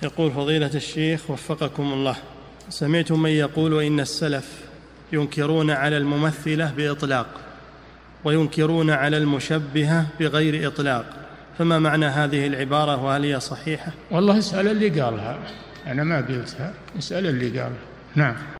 يقول فضيلة الشيخ وفقكم الله، سمعت من يقول إن السلف ينكرون على الممثلة بإطلاق وينكرون على المشبهة بغير إطلاق، فما معنى هذه العبارة وهل هي صحيحة؟ والله اسأل اللي قالها، أنا ما قلتها، اسأل اللي قالها. نعم.